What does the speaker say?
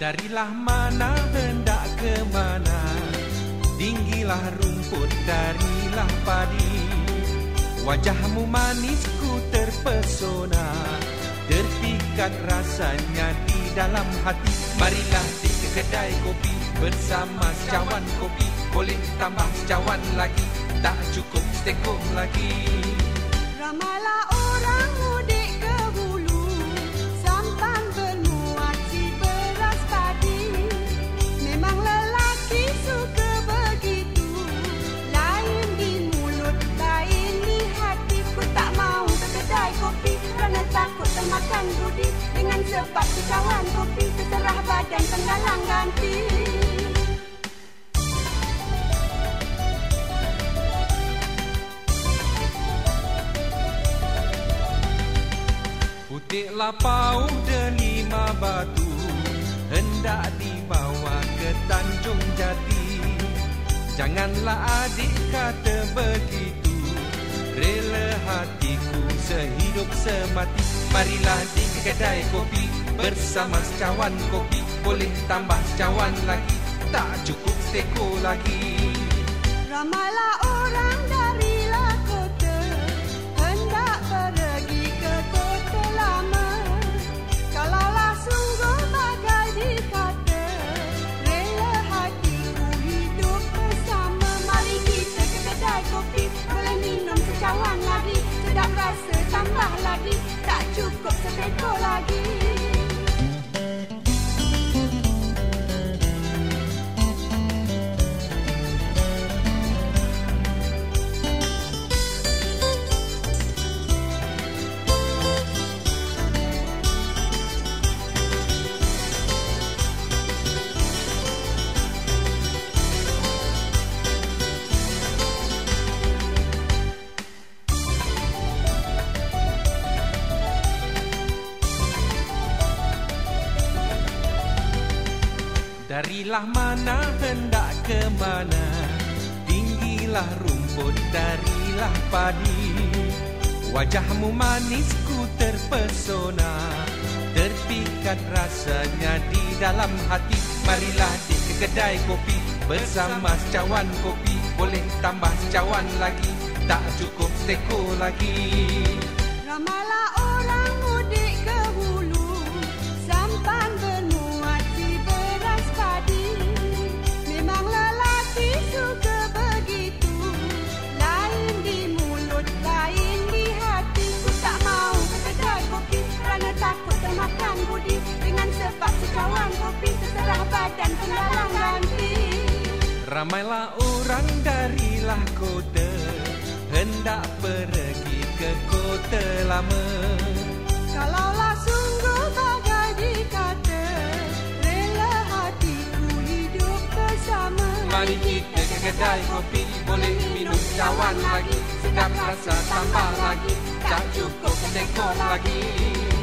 Darilah mana hendak ke mana, tinggilah rumput, darilah padi. Wajahmu manis ku terpesona, terpikat rasanya di dalam hati. Marilah di kedai kopi bersama secawan kopi. Boleh tambah secawan lagi, tak cukup setengah lagi. Ramailah orang mudik ke hulu, sampan bermuat si beras padi. Memang lelaki suka begitu, lain di mulut, lain di hati. Ku tak mau ke kedai kopi kerana takut termakan budi. Dengan sebab secawan kopi terserah badan penggalang ganti. Putiklah pauh delima batu, hendak dibawa ke Tanjung Jati. Janganlah adik kata begitu, rela hatiku sehidup semati. Marilah di kedai kopi bersama secawan kopi. Boleh tambah secawan lagi, tak cukup seteko lagi. Ramailah orang darilah kota, hendak pergi ke kota lama. Kalaulah sungguh bagai dikata, rela hatiku hidup bersama. Mari kita ke kedai kopi, boleh minum secawan lagi. Sedap rasa tambah lagi, tak cukup seteko lagi. Darilah mana hendak ke mana, tinggilah rumput, darilah padi. Wajahmu manis ku terpesona, terpikat rasanya di dalam hati. Marilah di kedai kopi bersama secawan kopi. Boleh tambah secawan lagi, tak cukup seteko lagi. Ramailah orang mudik ke hulu, sampan bermuat si beras padi. Memang lelaki suka begitu, lain di mulut, lain di hati. Ku tak mau ke kedai kopi kerana takut termakan budi. Dengan sebab secawan kopi terserah badan penggalang ganti. Ramailah orang darilah kota, hendak pergi ke kota lama. Kalaulah sungguh bagai dikata, rela hatiku hidup bersama. Mari kita ke kedai kopi, boleh minum secawan lagi. Sedap rasa tambah lagi, tak cukup setengah lagi.